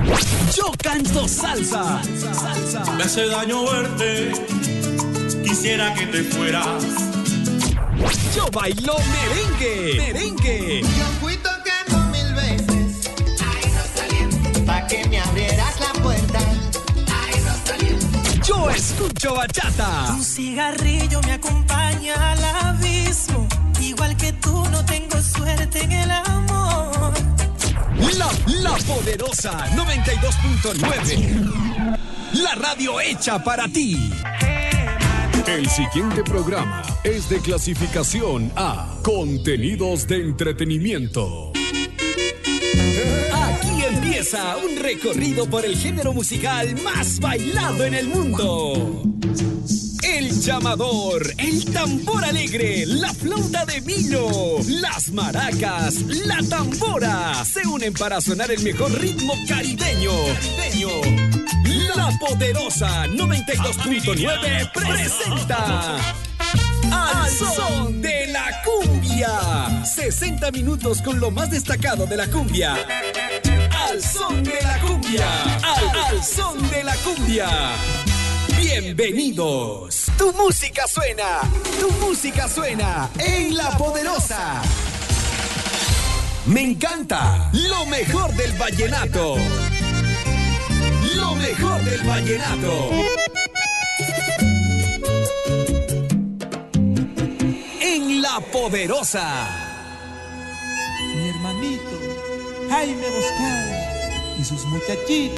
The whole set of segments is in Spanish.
Yo canto salsa. Me hace daño verte, quisiera que te fueras. Yo bailo merengue. Yo fui tocando 1000 veces, ay Rosalía, pa' que me abrieras la puerta, ay Rosalía. Yo escucho bachata. Un cigarrillo me acompaña al abismo, igual que tú no tengo suerte en el amor. La poderosa 92.9. La radio hecha para ti. El siguiente programa es de clasificación A, contenidos de entretenimiento. Aquí empieza un recorrido por el género musical más bailado en el mundo. El llamador, el tambor alegre, la flauta de vino, las maracas, la tambora se unen para sonar el mejor ritmo caribeño. La poderosa 92.9 presenta Al Son de la Cumbia. 60 minutos con lo más destacado de la cumbia. Al Son de la Cumbia. Al Son de la Cumbia. Bienvenidos. Tu música suena en La Poderosa. Me encanta lo mejor del vallenato. Lo mejor del vallenato. En La Poderosa. Mi hermanito Jaime Boscal y sus muchachitos.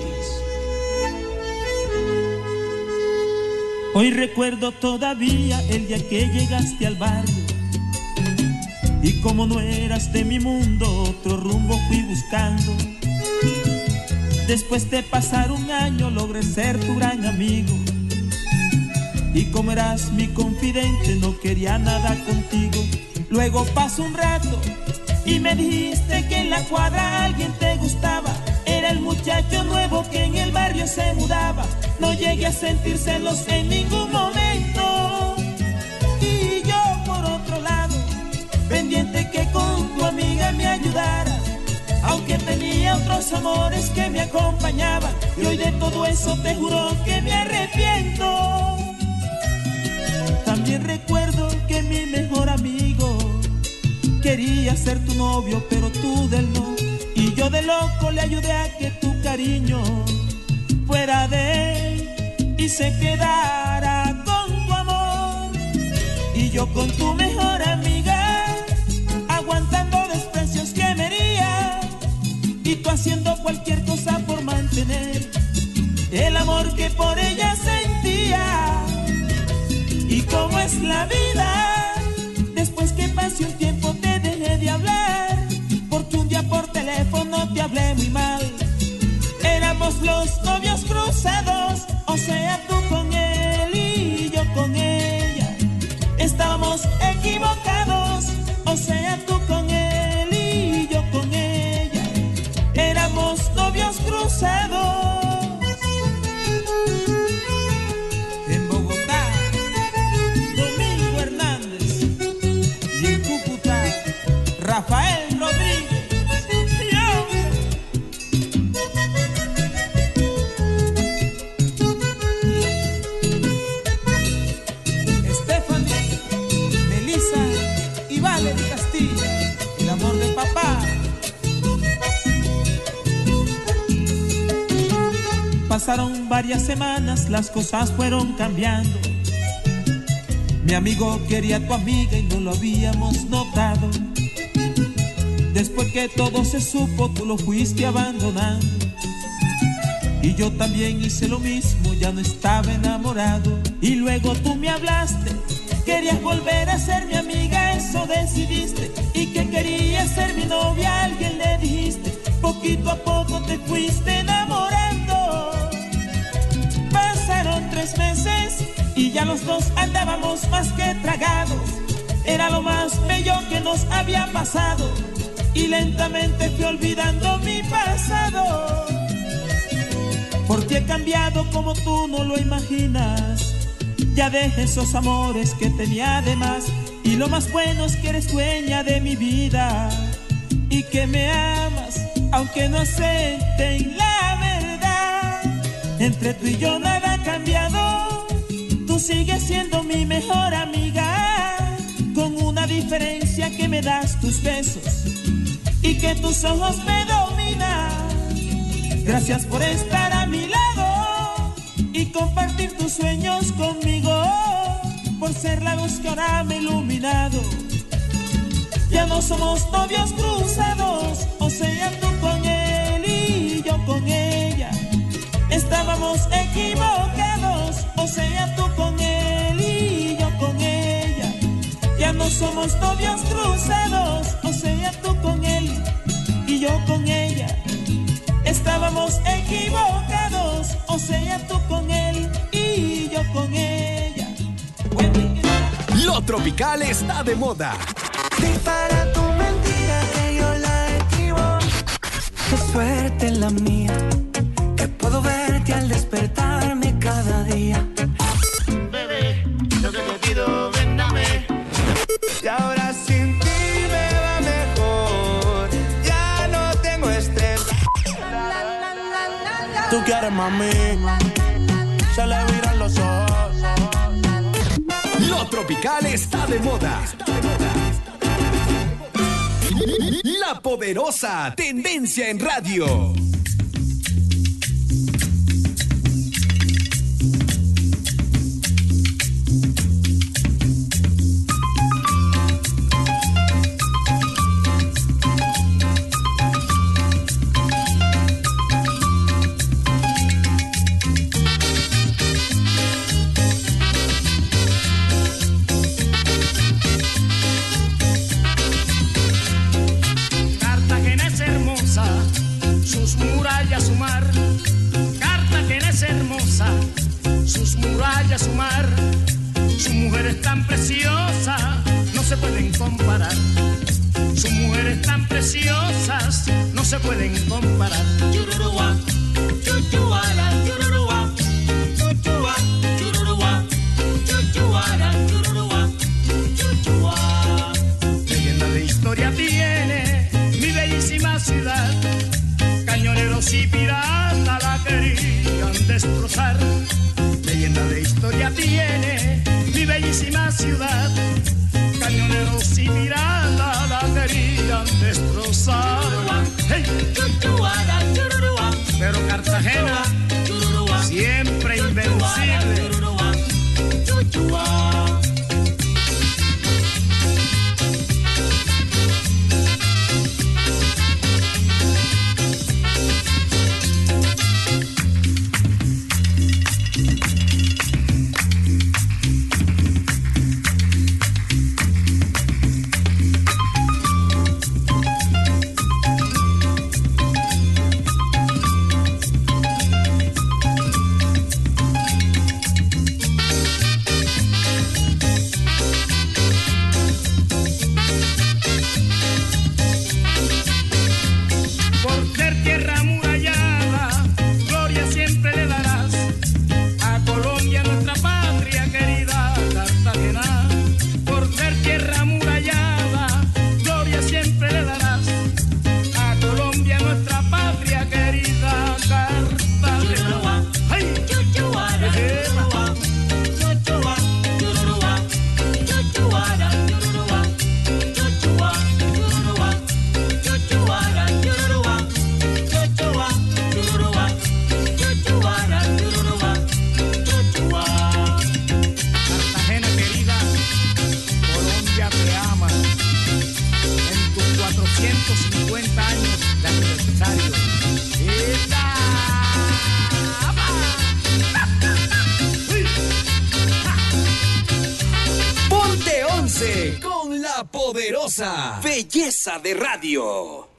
Hoy recuerdo todavía el día que llegaste al barrio, y como no eras de mi mundo, otro rumbo fui buscando. Después de pasar un año logré ser tu gran amigo, y como eras mi confidente no quería nada contigo. Luego pasó un rato y me dijiste que en la cuadra alguien te gustaba. Era el muchacho nuevo que en el barrio se mudaba. No llegué a sentir celos en ningún momento. Y yo por otro lado, pendiente que con tu amiga me ayudara, aunque tenía otros amores que me acompañaban. Y hoy de todo eso te juro que me arrepiento. También recuerdo que mi mejor amigo quería ser tu novio, pero tú del no. Y yo de loco le ayudé a que tu cariño fuera de él y se quedara con tu amor. Y yo con tu mejor amiga, aguantando desprecios que me hería, y tú haciendo cualquier cosa por mantener el amor que por ella sentía. Y cómo es la vida, después que pase un tiempo te dejé de hablar, porque un día por teléfono te hablé muy mal. Éramos los novios cruzados, o sea tú con él y yo con ella. Estábamos equivocados, o sea tú con él y yo con ella. Éramos novios cruzados. En Bogotá, Domingo Hernández, y en Cúcuta, Rafael Rodríguez. Pasaron varias semanas, las cosas fueron cambiando. Mi amigo quería a tu amiga y no lo habíamos notado. Después que todo se supo, tú lo fuiste abandonando. Y yo también hice lo mismo, ya no estaba enamorado. Y luego tú me hablaste, querías volver a ser mi amiga, eso decidiste. Y que querías ser mi novia, a alguien le dijiste. Poquito a poco te fuiste enamorando. Pasaron 3 meses y ya los dos andábamos más que tragados. Era lo más bello que nos había pasado, y lentamente fui olvidando mi pasado. Porque he cambiado como tú no lo imaginas. Ya dejé esos amores que tenía de más, y lo más bueno es que eres dueña de mi vida y que me amas, aunque no acepten la verdad. Entre tú y yo nada ha cambiado. Tú sigues siendo mi mejor amiga, con una diferencia que me das tus besos y que tus ojos me dominan. Gracias por estar a mi lado y compartir tus sueños conmigo, por ser la luz que ahora me ha iluminado. Ya no somos novios cruzados, o sea, tú con él y yo con ella. Estábamos equivocados, o sea, tú con él y yo con ella. Ya no somos novios cruzados, o sea, tú con él y yo con ella. Estábamos equivocados, o sea, tú con él y yo con ella. Lo tropical está de moda. Dispara tu mentira que yo la esquivo. Qué suerte la mía, que puedo verte al despertarme cada día. Bebé, lo que te pido, ven, dame. Y ahora sin ti me va mejor. Ya no tengo estrés. Tú quieres, mami, se le viran los ojos. Lo tropical está de moda. La Poderosa, tendencia en radio. Su mar, Cartagena es hermosa, sus murallas, su mar, sus mujeres tan preciosas, no se pueden comparar. Sus mujeres tan preciosas, no se pueden comparar. Chururúa, chuchuara, chururúa, chuchua, chururúa, chuchuara, chururúa, chuchua. Leyenda de historia tiene mi bellísima ciudad. Cañoneros y piratas la querían destrozar. Leyenda de historia tiene mi bellísima ciudad. Cañoneros y piratas la querían destrozar. Hey. Pero Cartagena siempre invencible. Poderosa, belleza de radio.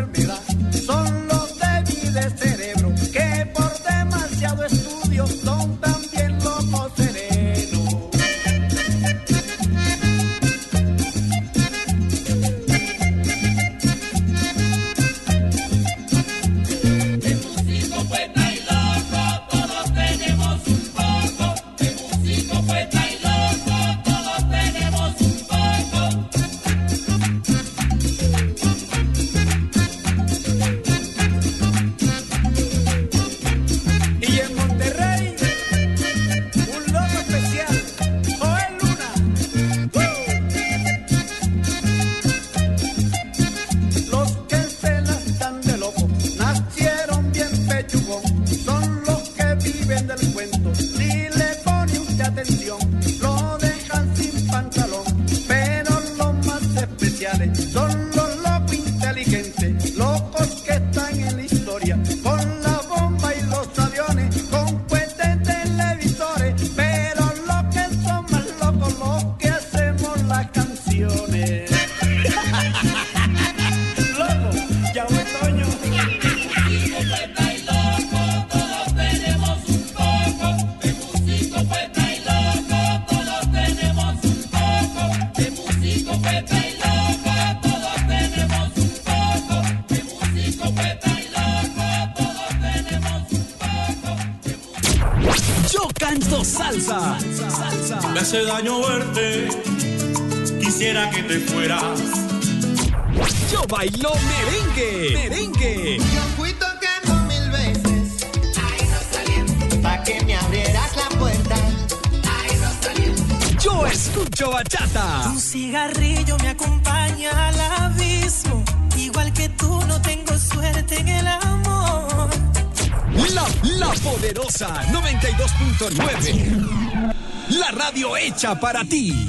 enfermedad. Son los débiles de cerebro que por demasiado estudio son también locos serenos. El músico, poeta y loco, todos tenemos un poco. El músico, poeta y loco, todos tenemos un poco. Y en Monterrey, un loco especial, Joel Luna. Los que se las dan de loco nacieron bien pechugón. Son los que viven del cuento. Si le pone mucha atención, lo dejan sin pantalón. Pero los más especiales son los locos inteligentes, locos que están en la historia, con la bomba y los aviones, con cohetes televisores. Pero los que son más locos, los que hacemos las canciones. Loco, ya voy, Toño. El músico, poeta y loco, todos tenemos un poco. El músico, poeta y loco, todos tenemos un poco. El músico, poeta y loco, todos tenemos un poco. El músico, poeta y loco, todos tenemos un poco. Yo canto salsa. Me hace daño verte, quisiera que te fueras. Yo bailo merengue. Yo fui tocando 1000 veces, ay Rosalía, pa' que me abrieras la puerta, ay Rosalía. Yo escucho bachata. Un cigarrillo me acompaña al abismo. Igual que tú no tengo suerte en el amor. La poderosa 92.9. La radio hecha para ti.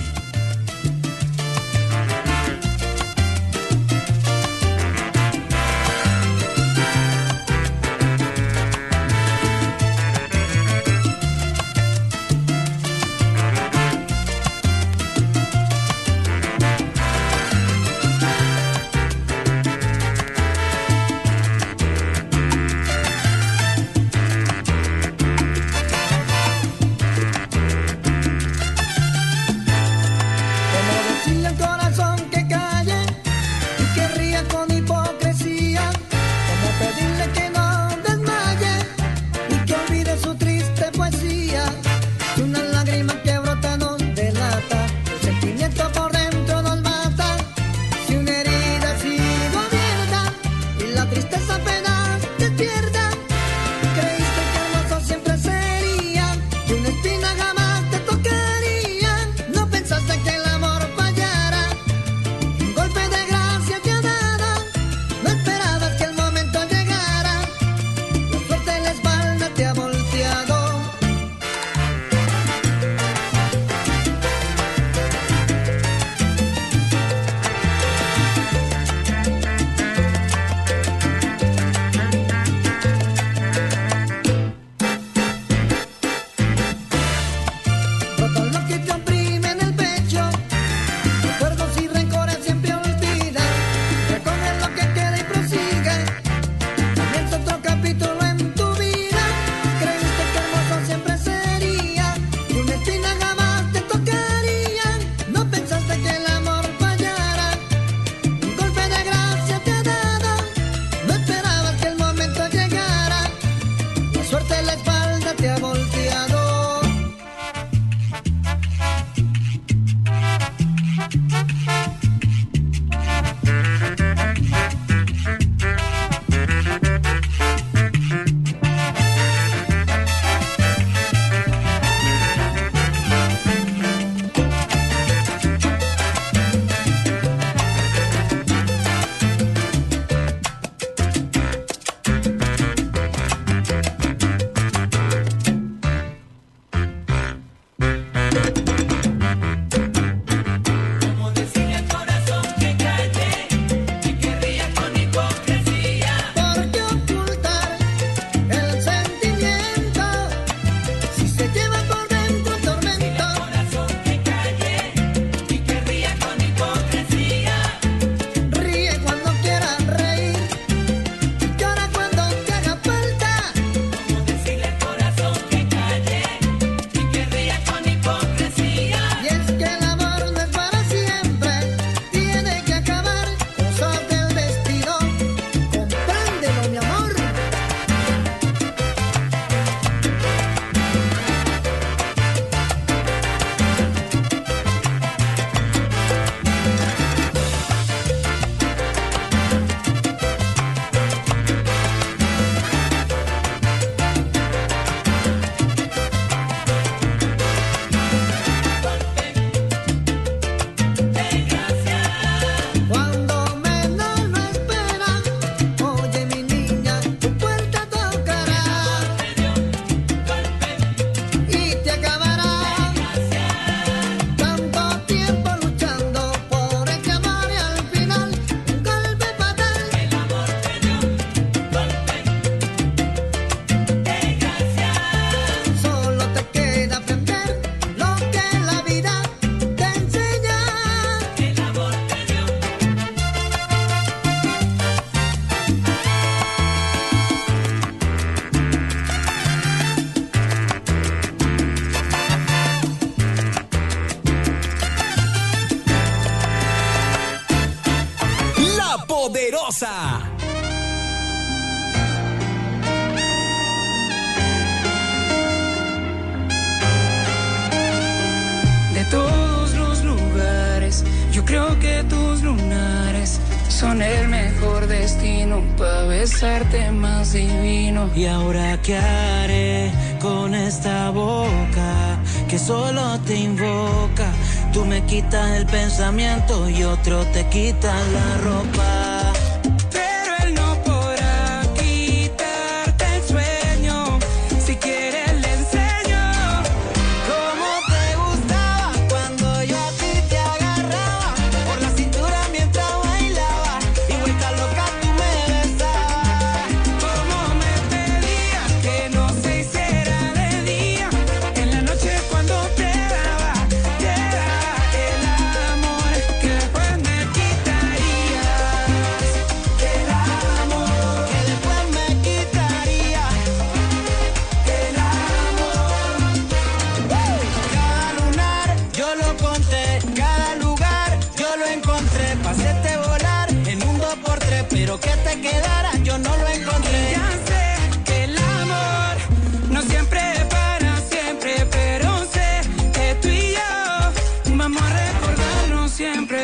destino para besarte más divino. Y ahora qué haré con esta boca que solo te invoca. Tú me quitas el pensamiento y otro te quita la ropa. Pero él no podrá quitarte el sueño. Si quieres le enseño cómo te gustaba cuando yo a ti te agarraba por la cintura mientras bailaba y vuelta loca tú me besabas. Cómo me pedía que no se hiciera de día. En la noche cuando te daba el amor que después me quitarías. El amor que después me quitaría. el amor. Cada lunar yo lo conté, cada lugar yo lo encontré. Pa' hacerte volar en un 2x3, pero que te quedara yo no lo encontré. Ya sé que el amor no siempre es para siempre, pero sé que tú y yo vamos a recordarnos siempre.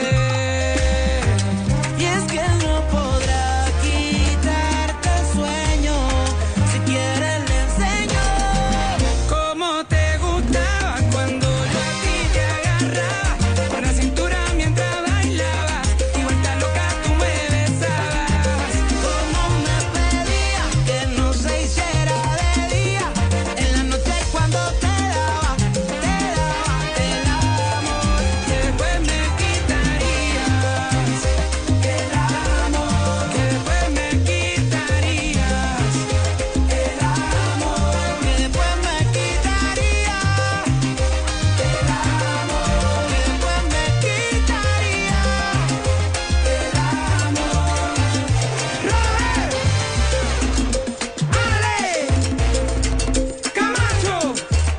Y es que no podrá quitarte el sueño. Si quieres le enseño Cómo te gustaba cuando yo a ti te agarraba por la cintura mientras bailaba y vuelta loca tú me besabas. cómo me pedía que no se hiciera de día. En la noche cuando te daba El amor que después me quitarías. El amor que después me quitarías. El amor que después me quitaría. el amor Que después me quitaría. el amor. Robert, Ale, Camacho.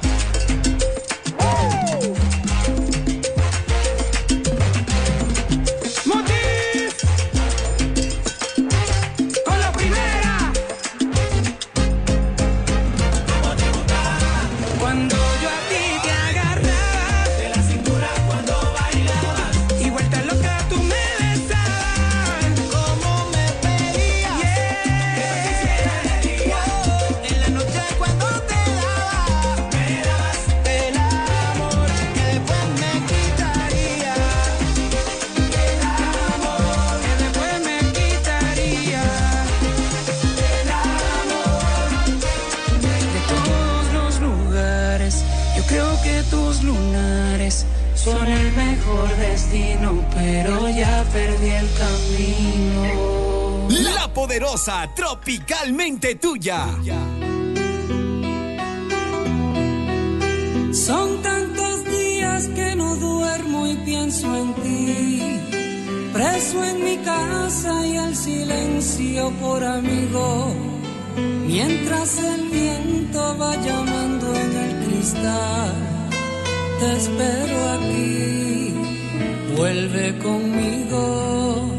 Motif con la primera. Cuando yo a ti te agarraba de la cintura cuando bailabas y vuelta loca tú me besabas. Cómo me pedía en la noche cuando te daba el amor que después me quitaría. El amor que después me quitaría. El amor de todos los lugares. Yo creo que tus lunares son el mejor destino, pero ya perdí el camino. La poderosa, tropicalmente tuya. Son tantos días que no duermo y pienso en ti, preso en mi casa y el silencio por amigo, mientras el viento va llamando en el cristal. Te espero aquí, vuelve conmigo.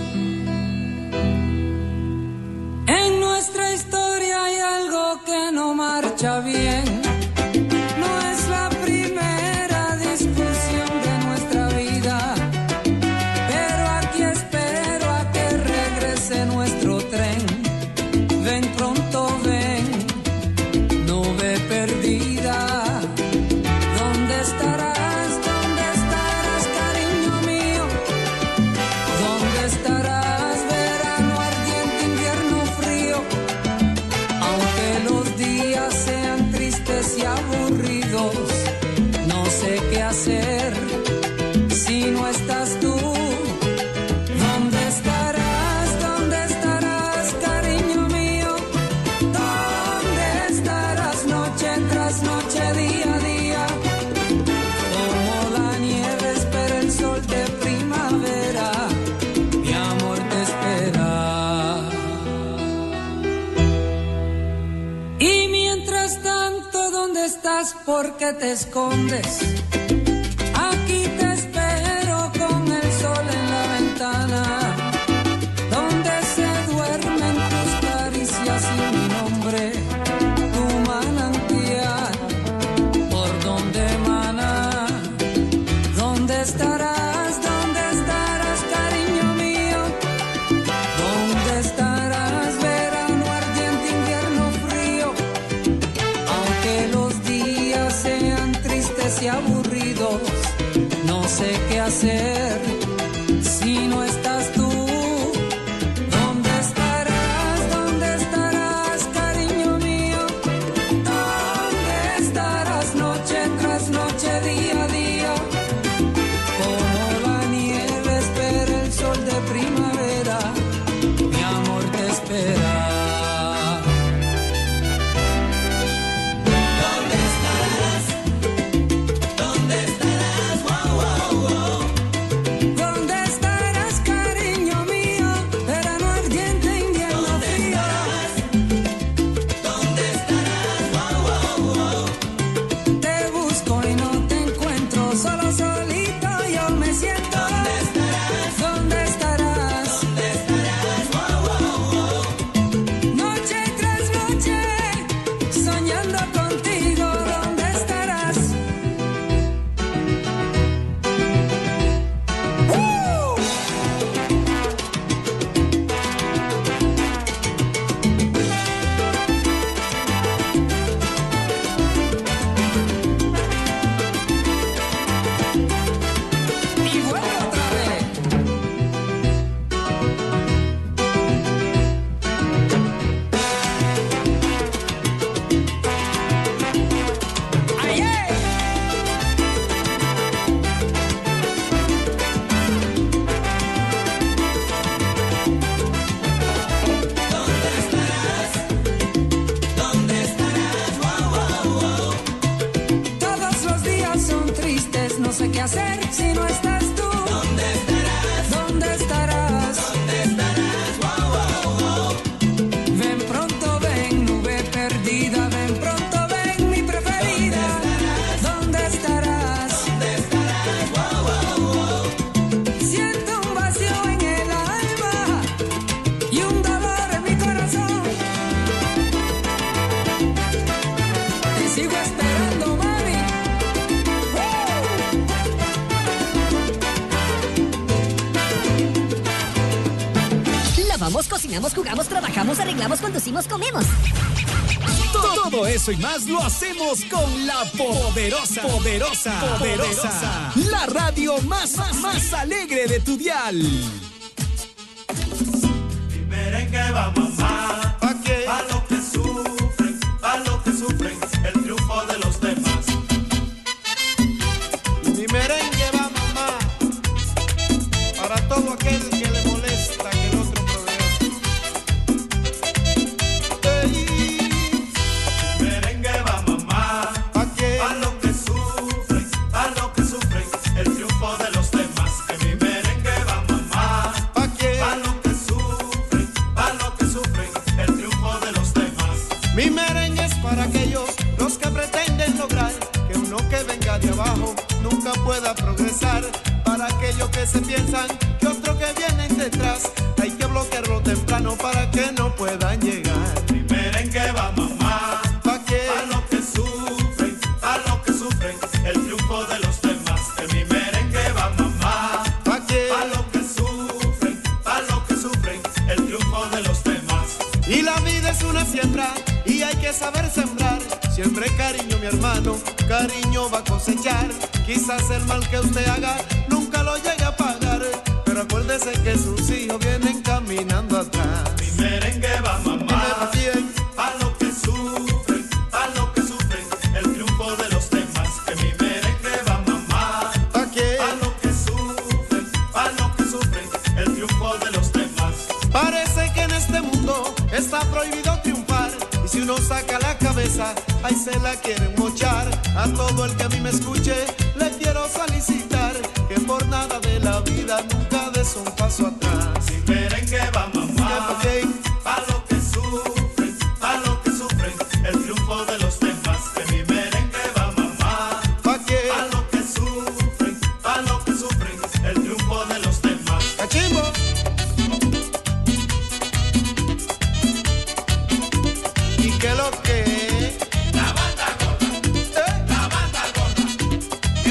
En nuestra historia hay algo que no marcha bien. No es la primera discusión de nuestra vida, pero aquí espero a que regrese nuestro tren. Ven pronto, ven, no ve perdida. ¿Dónde estarás? ¿Dónde estarás, cariño mío? ¿Dónde estarás? Verano ardiente, invierno frío. Aunque los días sean tristes y aburridos, no sé qué hacer si no estás tú. ¿Dónde estarás? ¿Dónde estarás, cariño mío? ¿Dónde estarás noche tras noche, día a día? Como la nieve espera el sol de primavera, mi amor te espera. Y mientras tanto, ¿dónde estás? ¿Por qué te escondes? Aquí te espero con el sol en la ventana, donde se duermen tus caricias y mi nombre, tu manantial, por donde emana. ¿Dónde estarás? ¿Dónde estarás, cariño mío? ¿Dónde y aburridos. No sé qué hacer si no estás tú. ¿Dónde estarás? ¿Dónde estarás, cariño mío? ¿Dónde estarás noche tras noche, día a día? Como la nieve espera el sol de primavera, mi amor te espera. Cocinamos, jugamos, trabajamos, arreglamos, conducimos, comemos. Todo eso y más lo hacemos con la poderosa. La radio más alegre de tu dial. Mi merengue va mamá, ¿pa' qué? Pa' los que sufren, el triunfo de los demás. Mi merengue va mamá, para todo aquel que le molesta que el otro progrese. Mi merengue va mamá, ¿pa' qué? Pa' los que sufren, el triunfo de los demás. Que mi merengue va mamá, ¿pa' qué? Pa' los que sufren, el triunfo de los demás. Mi merengue es para aquellos los que pretenden lograr que uno que venga de abajo nunca pueda progresar. Para aquellos que se piensan que otro que vienen detrás hay que bloquearlo temprano para que no puedan llegar. Mi merengue va mamá, ¿pa' qué? Pa' los que sufren, el triunfo de los demás. Que mi merengue va mamá, ¿pa' qué? Pa' los que sufren, el triunfo de los demás. Y la vida es una siembra y hay que saber sembrar. Siempre cariño, mi hermano, cariño va a cosechar. Quizás el mal que usted haga nunca lo llegue a pagar, pero acuérdese que sus hijos vienen caminando atrás. Mi merengue va mamá, Bien. pa' los que sufren, el triunfo de los demás. Que mi merengue va mamá, ¿Pa' qué? pa' los que sufren, el triunfo de los demás. Parece que en este mundo está prohibido triunfar, y si uno saca la cabeza, ahí se la quieren mochar. A todo el que a mí me escuche, le quiero felicitar, que por nada de la vida nunca des un paso atrás. Mi merengue va mamá, ¿Pa' qué? pa' los que sufren, el triunfo de los demás. Que mi merengue va mamá, ¿Pa' qué? pa' los que sufren, el triunfo de los demás. ¡Cachimbo! ¿Y qué lo que? La banda gorda, la banda gorda.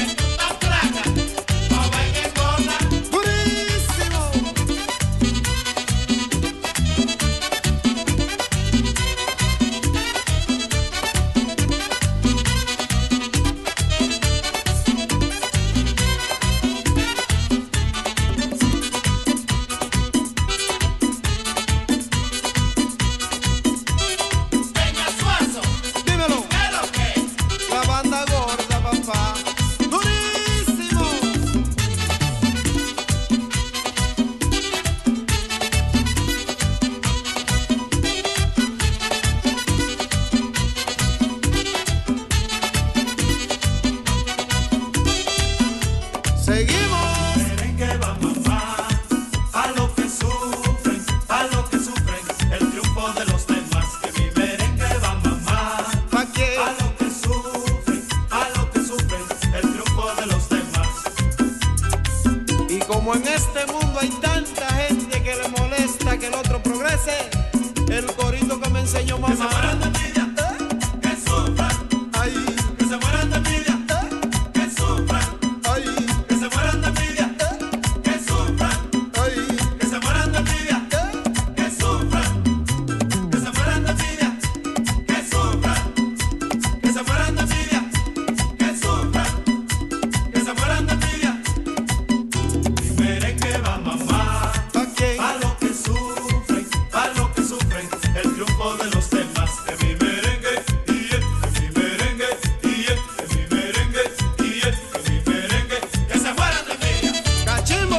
El corito que me enseñó mamá. Que se mueran de envidia, que sufran. Ay, Que se mueran de envidia, que sufran. ay, Que se mueran de envidia, que sufran. ay. Que se mueran de envidia, que sufran. Que se mueran de envidia, que sufran. Que se mueran de envidia, que sufran. Que se mueran de envidia. Mi merengue va mamá. ¿Pa' quién? A lo que sufren, el triunfo de los temas de mi merengue, y de mi merengue, y de mi merengue, y de mi merengue, que se mueran de envidia. Cachimbo.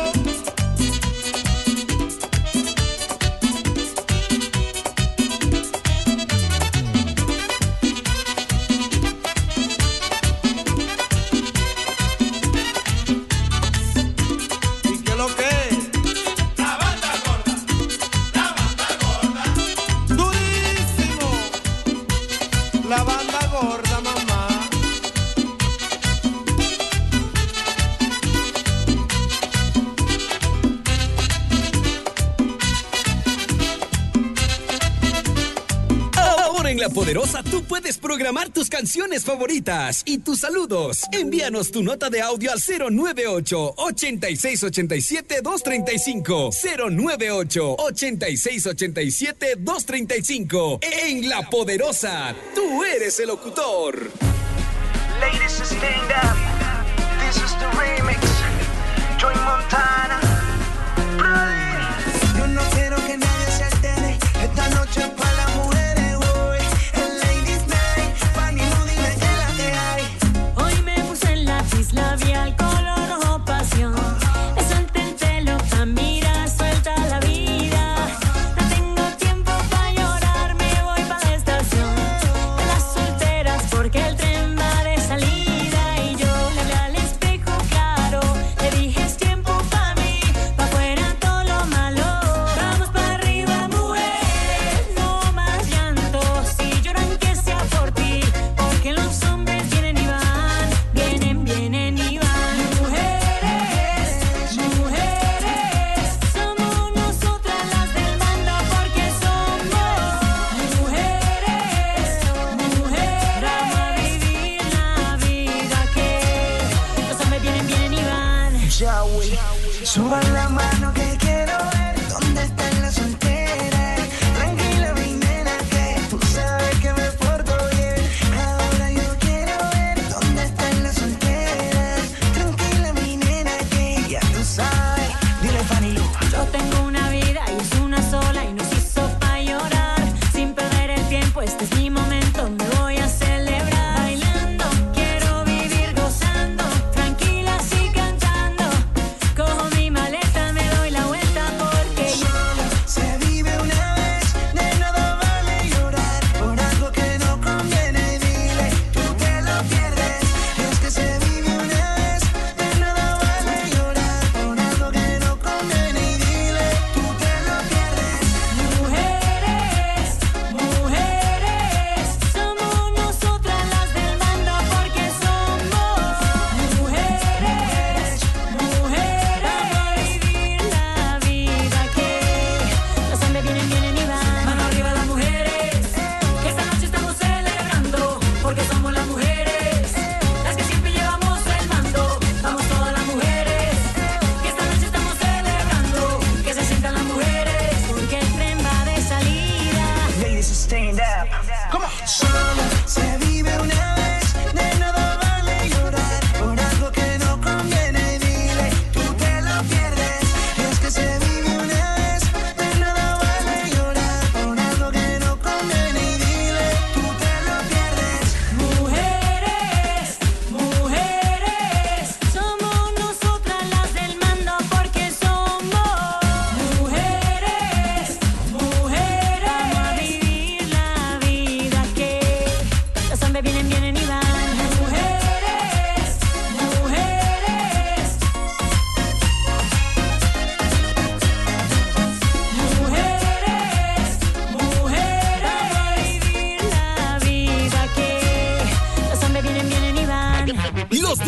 ¿Y qué lo que es? La banda gorda, la banda gorda. Durísimo. La banda gorda, mamá. Ahora en La Poderosa tú puedes programar tus canciones favoritas y tus saludos. Envíanos tu nota de audio al 098-8687-235. 098-8687-235. En La Poderosa, tú eres el locutor. Ladies, stand up. This is the remix. Joy Montana. Yo no quiero que nadie se altere. Esta noche es para las mujeres, hoy. El Ladies Night. Fanny, no dime qué es la que hay. Hoy me puse el lápiz labial color rojo pasión. Me solté el pelo pa' mirar, suelta la vida. No tengo tiempo pa' llorar, me voy pa' la estación de las solteras porque el tren va de salida. Y yo le hablé al espejo claro, le dije es tiempo pa' mí, pa' fuera todo lo malo. Vamos pa' arriba, mujeres, no más llanto. Si lloran que sea por ti, porque los hombres vienen y van, vienen y van. Mujeres, somos nosotras las del mando porque somos mujeres. Vamos a vivir la vida que los hombres vienen y van. Yahweh, suban la mano que quiero ver. ¿Dónde están las solteras? Tranquila, mi nena, que tú sabes que me porto bien. Ahora yo quiero ver. ¿Dónde están las solteras? Tranquila, mi nena, que ya tú sabes. Dile, Fanny Lu. Yo tengo una vida y es una sola y nos hizo pa' llorar. Sin perder el tiempo, este es mi momento, me voy a celebrar. Bailando, quiero vivir gozando, tranquila así cantando. Cojo mi maleta, me doy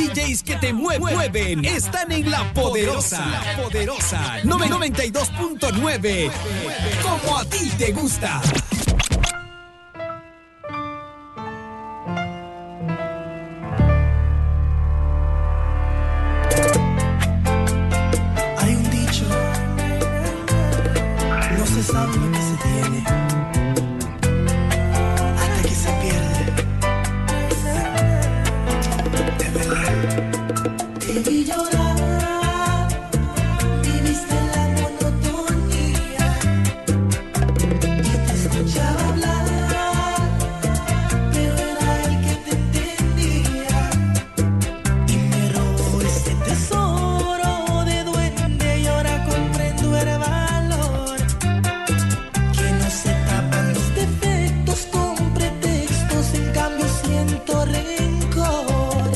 DJs que te mueven están en La Poderosa. 92.9. Como a ti te gusta. Hay un dicho, no se sabe lo que se tiene hasta que se pierde. De verdad. Te vi llorar, viviste en la monotonía y te escuchaba hablar, pero era el que te entendía y me robó ese tesoro de duende y ahora comprendo el valor que no se tapan los defectos con pretextos, en cambio siento rencor.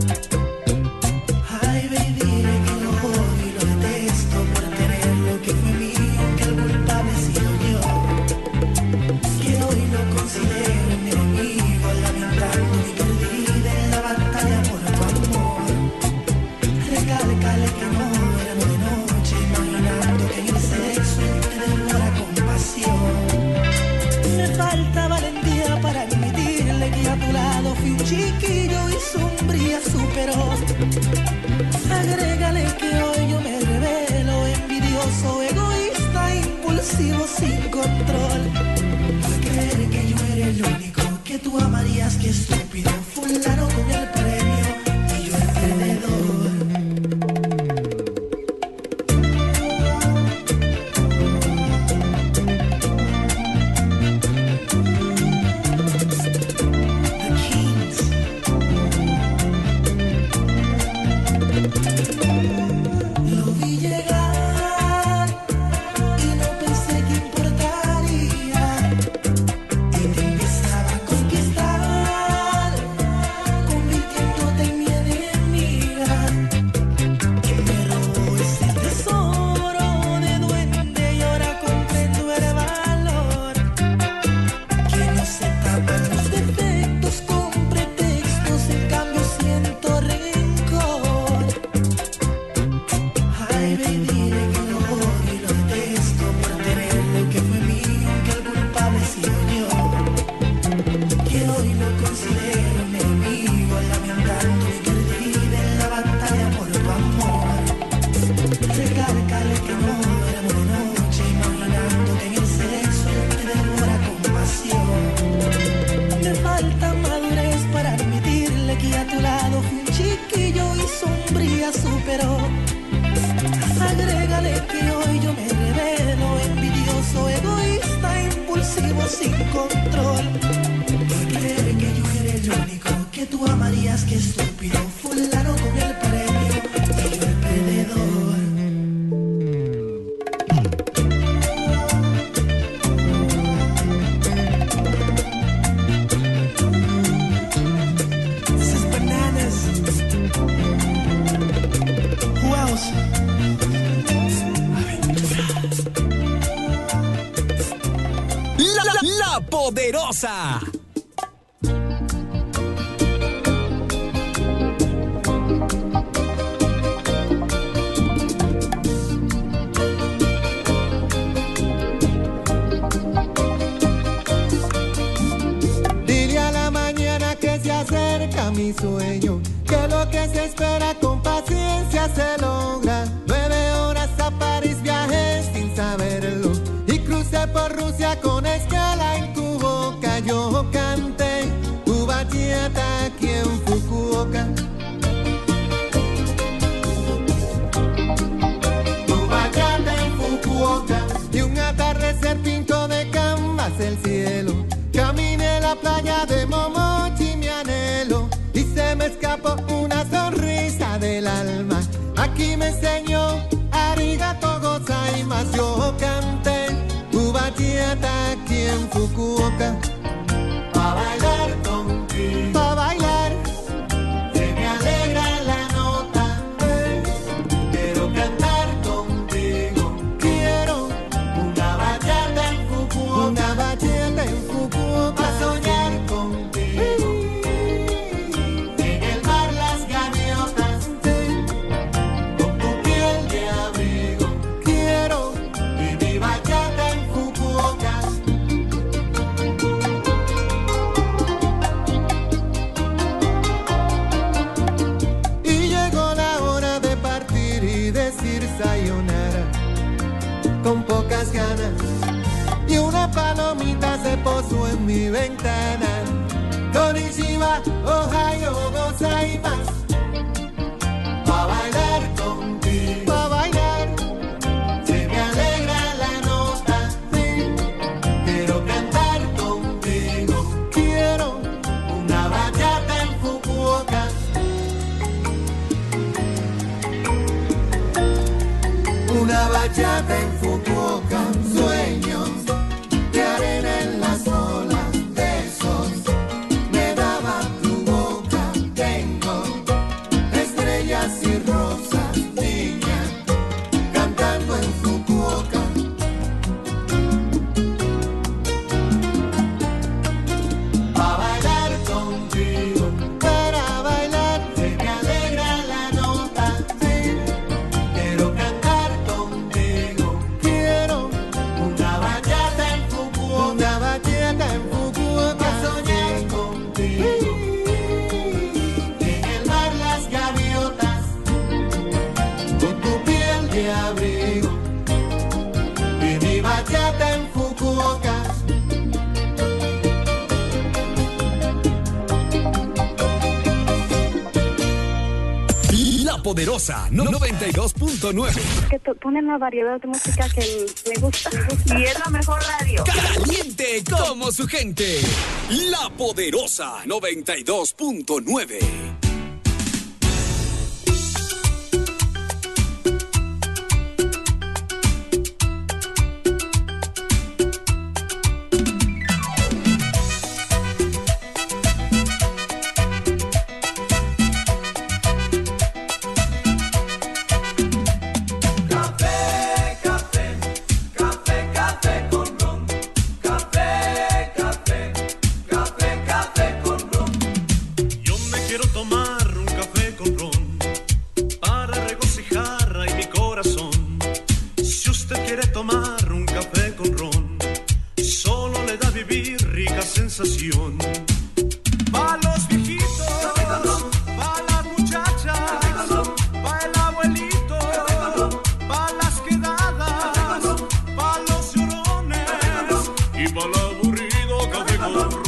Ay, baby, dile que lo odio y lo detesto por tener lo que fue mío, que el culpable he sido yo, que hoy lo considero un enemigo, lamentando mi perdida en la batalla por tu amor. Recálcale que no éramos de noche, imaginando que en el sexo te devora compasión. Me falta valentía para admitirle que a tu lado fui un chiquillo y su hombría superó. Agrégale que hoy yo me revelo, envidioso, egoísta, impulsivo, sin control. Por creer que yo era el único que tú amarías, que estúpido, fulano con el premio y yo el perdedor. The Kings. Lo vi llegar y no pensé que importaría, y te empezaba a conquistar, convirtiéndote en mi enemiga, y me robó ese tesoro de duende y ahora comprendo el valor que no se tapan los defectos con pretextos, en cambio siento rencor. Ay, baby, dile que lo odio y lo detesto por tener lo que fue mío, que el culpable he sido yo, que hoy lo considero un enemigo, lamentando mi perdida en la batalla por tu amor. Recálcale que no éramos de noche, imaginando que en el sexo te devora compasión. Me falta madurez para admitirle que a tu lado fui un chiquillo y sombría superó. Agrégale que hoy yo me revelo, envidioso, egoísta, impulsivo, sin control. Por creer que yo era el único que tú amarías, que estúpido, fulano con el premio y yo el perdedor. This is bananas. Who else? La Poderosa. Dile a la mañana que se acerca mi sueño, que lo que se espera con paciencia se logra. 9 horas a París viajé sin saberlo y crucé por Rusia con escala en tu boca. Yo canté tu bachata aquí en Fukuoka. Tu bachata en Fukuoka. Y un atardecer pintó de canvas el cielo. Caminé la playa de Momochi, mi anhelo, y se me escapó una sonrisa del alma. Aquí me enseñó arigato gozaimasu. Yo canté tu bachata aquí en Fukuoka. Pa' bailar contigo, pa' bailar, se me alegra la nota. Quiero cantar contigo, quiero una bachata en Fukuoka, una bachata en Fukuoka. Pa' soñar contigo, en el mar las gaviotas. mi ventana. Konnichiwa, Ohio, gozaimasu. Pa' bailar contigo, pa' bailar. Se me alegra la nota, sí. Quiero cantar contigo. Quiero una bachata en Fukuoka. Una bachata en Fukuoka. Sueños de arena en las olas, besos me daba tu boca. Tengo estrellas y rosas, niña, cantando en Fukuoka. Pa' bailar contigo, para bailar, se me alegra la nota, sí. Quiero cantar contigo, quiero una bachata en Fukuoka. Una bachata en Fukuoka. Soñar contigo. En el mar las gaviotas, con tu piel de abrigo. Y mi bachata en Fukuoka. La Poderosa 92.9. Que ponen la variedad de música que me gusta. Y es la mejor radio. Caliente como su gente. La Poderosa 92.9. Café, café, café, café con ron. Café, café, café, café con ron. Yo me quiero tomar un café con ron para regocijar ahí mi corazón. Si usted quiere tomar un café con ron, solo le da vivir rica sensación. Pa' los viejitos, pa' las muchachas, pa' el abuelito, pa' las quedadas, pa' los llorones y pa' el aburrido café con ron.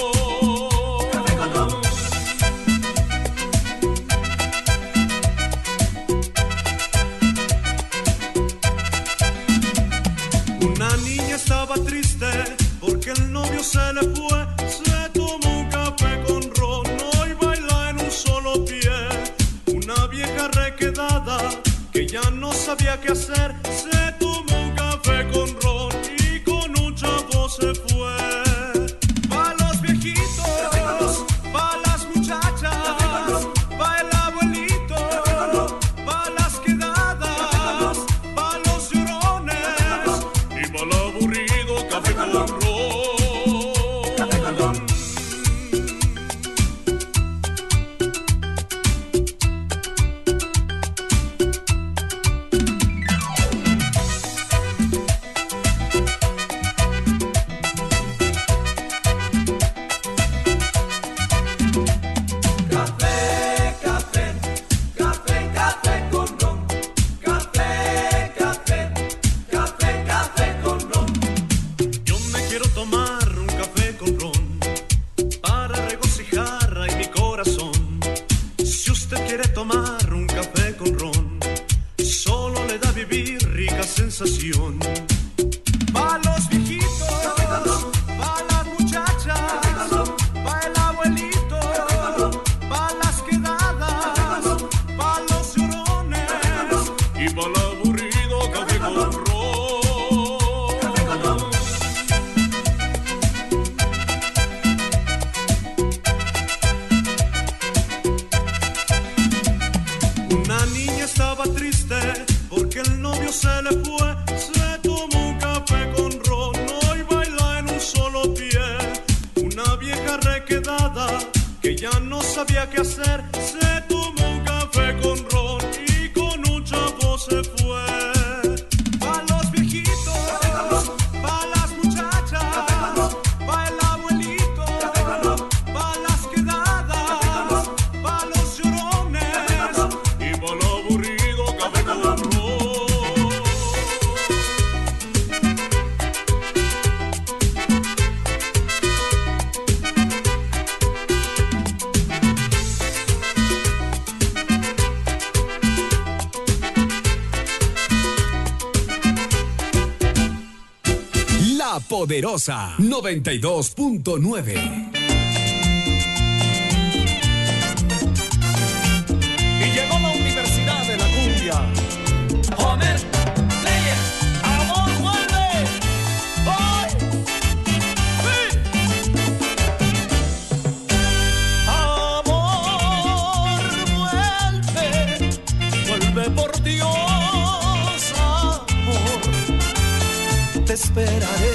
Una niña estaba triste porque el novio se le fue. Se tomó un café con ron, hoy baila en un solo pie. Una vieja requedada que ya no sabía qué hacer. Se tomó un café con ron y con un chavo se fue. Pa' los viejitos, pa' las muchachas, pa' el abuelito, pa' las quedadas, pa' los llorones y pa' el aburrido café con ron. Café, café, café, café con ron. Café, café, café, café con ron. Yo me quiero tomar un café con ron para regocijar ahí mi corazón. Si usted quiere tomar un café con ron, solo le da vivir rica sensación. Pa' los viejitos, pa' las muchachas, pa' el abuelito, pa' las quedadas, pa' los llorones y pa' el aburrido café con ron. Una niña estaba triste porque el novio se le fue. Se tomó un café con ron, hoy baila en un solo pie. Una vieja requedada que ya no sabía qué hacer. Se tomó un café con ron y con un chavo se fue. Pa' los viejitos, pa' las muchachas, pa' el abuelito, pa' las quedadas, pa' los llorones y pa' el aburrido café con ron. poderosa 92.9. Y llegó la Universidad de la Cumbia. Homer, Player, amor vuelve. ¡Ay! ¡Sí! Amor vuelve, vuelve por Dios, amor. Te esperaré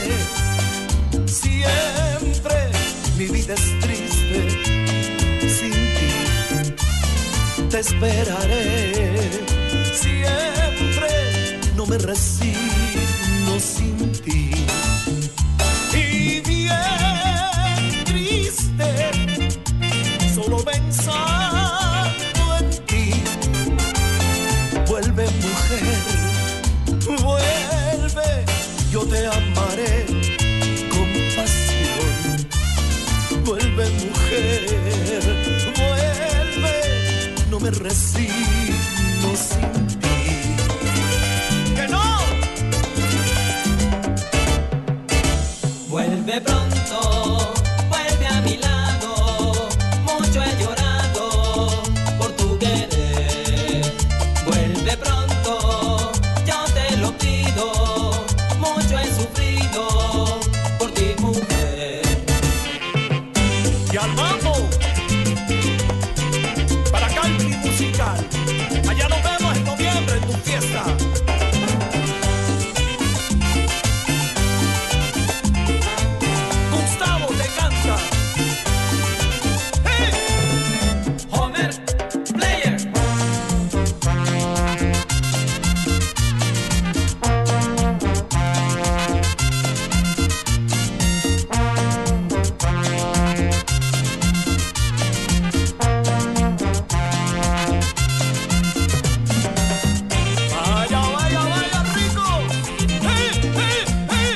siempre. Mi vida es triste sin ti. Te esperaré siempre. No me resigno sin ti. Y bien triste, solo pensando en ti. Vuelve, mujer, vuelve. Yo te amaré con pasión. Vuelve, mujer, vuelve. No me resigno sin ti. ¡Que no! Vuelve pronto, vuelve a mi lado. Mucho he llorado por tu querer. Vuelve pronto, yo te lo pido. Mucho he sufrido por ti, mujer. Y al mambo, para country musical. Allá nos vemos en noviembre en tu fiesta. Gustavo te canta. ¡Hey! Homer, Player. Vaya, vaya, vaya, rico. ¡Hey, hey, hey!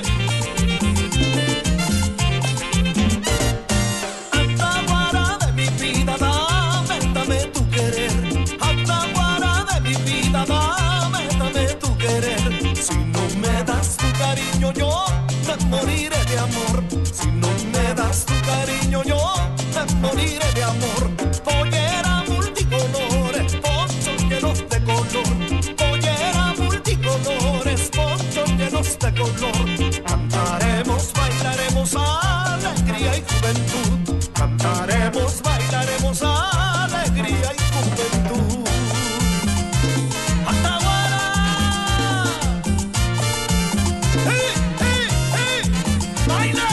Ataguara de mi vida, dame tu querer. Ataguara de mi vida, dame tu querer. Si no me das tu cariño, yo me moriré de amor. Si no me das tu cariño, yo me moriré de amor. Pollera multicolores, ponchos llenos de color. Pollera multicolores, ponchos llenos de color. Cantaremos, bailaremos, alegría y juventud. Cantaremos, bailaremos, alegría y juventud. ¡Ataguara! ¡Hey, hey, hey! ¡Baile!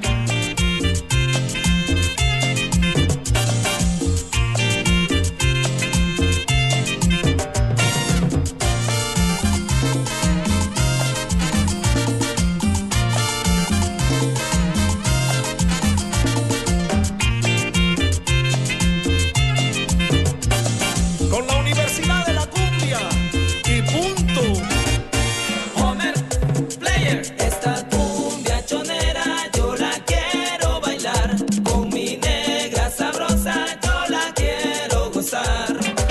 Con la Universidad de la Cumbia y punto. Homer, Player. Esta cumbia chonera yo la quiero bailar. Con mi negra sabrosa yo la quiero gozar.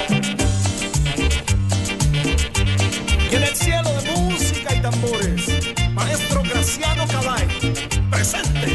Y en el cielo de música y tambores, maestro Graciano Calay, presente.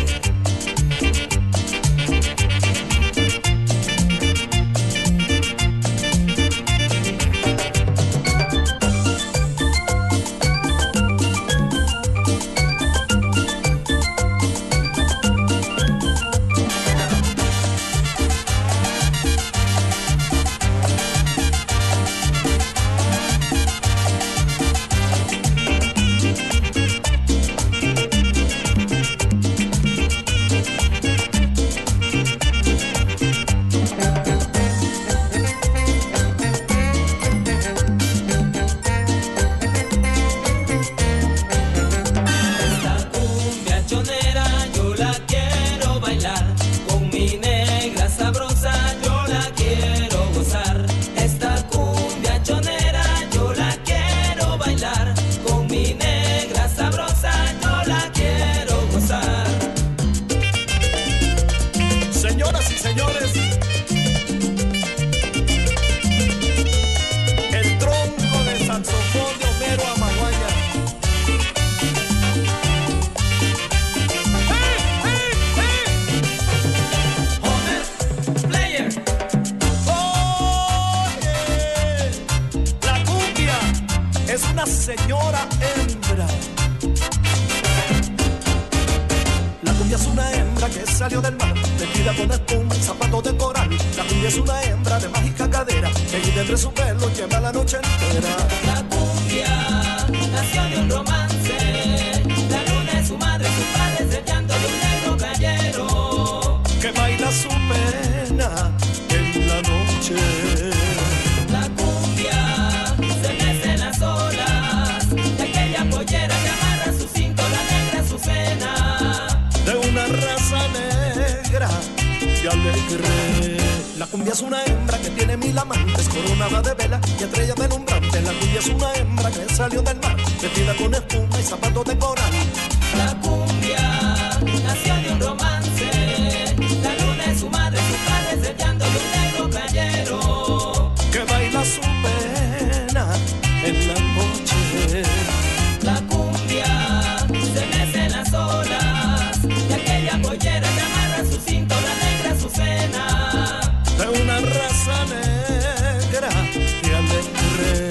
salió del mar, vestida con espuma y zapatos de coral. La cumbia es una hembra de mágica cadera, que vive entre su pelo y lleva la noche entera. La cumbia nació de un romance, la luna es su madre, sus padres, el llanto de un negro playero que baila su pena en la noche. La cumbia se mece en las olas de aquella pollera que amarra su cinto, la negra azucena, de una raza negra y alegre. La cumbia es una hembra que tiene 1000 amantes, coronada de vela y estrella deslumbrante. La cumbia es una hembra que salió del mar, vestida con espuma y zapatos de coral. La cumbia nació de un romance, la luna es su madre, sus padres, el llanto de un negro playero que baila su pena en la noche. La cumbia se mece en las olas de aquella pollera que amarra su cinto, la negra azucena, de una raza negra y alegre.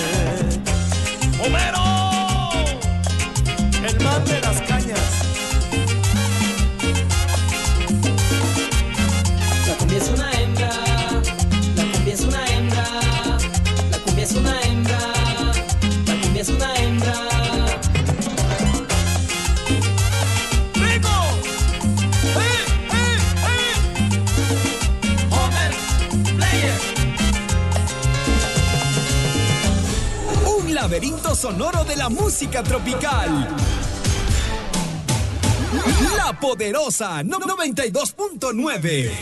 ¡Homero! El man de las cañas. La cumbia es una hembra, la cumbia es una hembra, la cumbia es una hembra, la cumbia es una hembra. ¡Rico! Homer, player. Un laberinto sonoro de la música tropical. La Poderosa 92.9.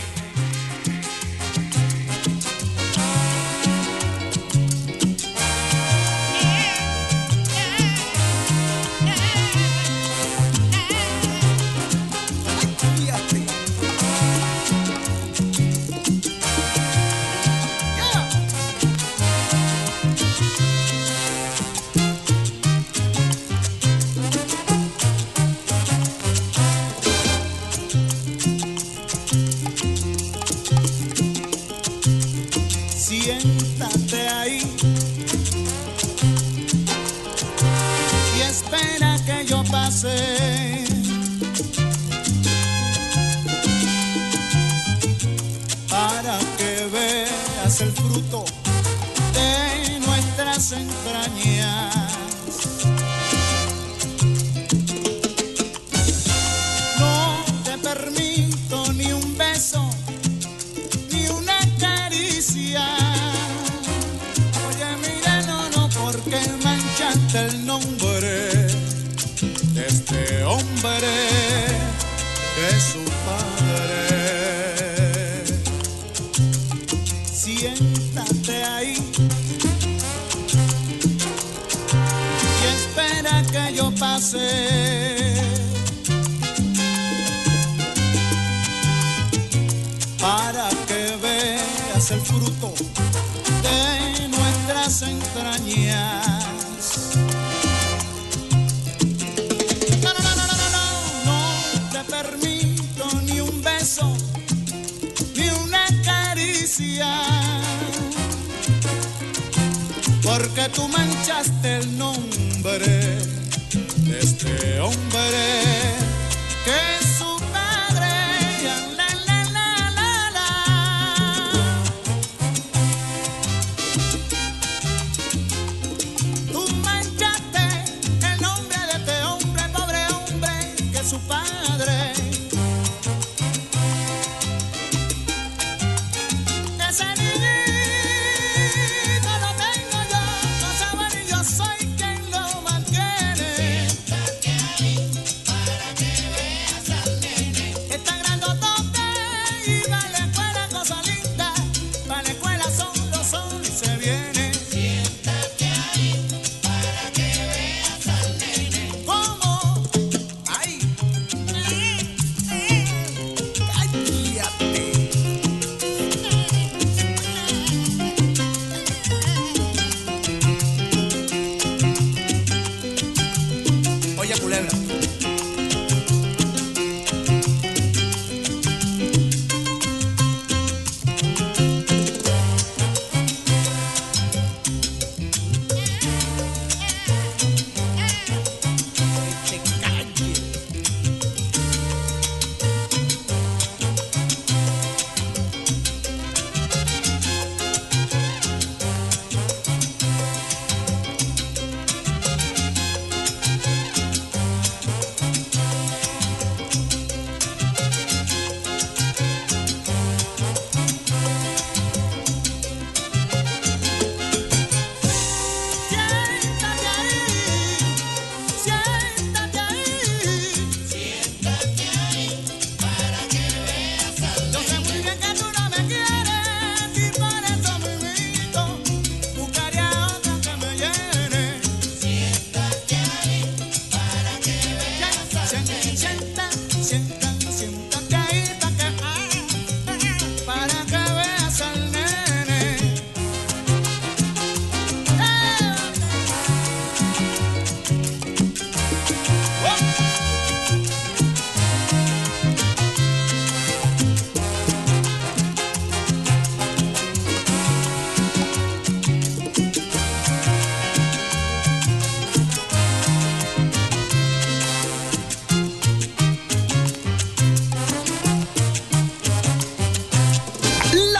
Siéntate ahí y espera que yo pase. Para que veas el fruto de nuestras entrañas. No te permito ni un beso, ni una caricia. Oye, mira, no, porque manchaste el nombre de este hombre que es su padre. Siéntate ahí y espera que yo pase. Para que veas el fruto de nuestras entrañas. No te permito ni un beso, ni una caricia, porque tú manchaste el nombre de este hombre que es su padre. Tú manchaste el nombre de este hombre, pobre hombre, que es su padre. Ese niñito lo tengo yo, no sabe ni yo soy quien lo mantiene. Siéntate ahí para que veas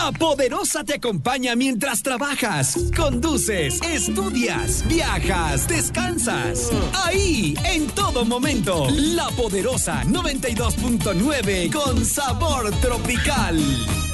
La Poderosa te acompaña mientras trabajas, conduces, estudias, viajas, descansas. Ahí, en todo momento. La Poderosa 92.9 con sabor tropical.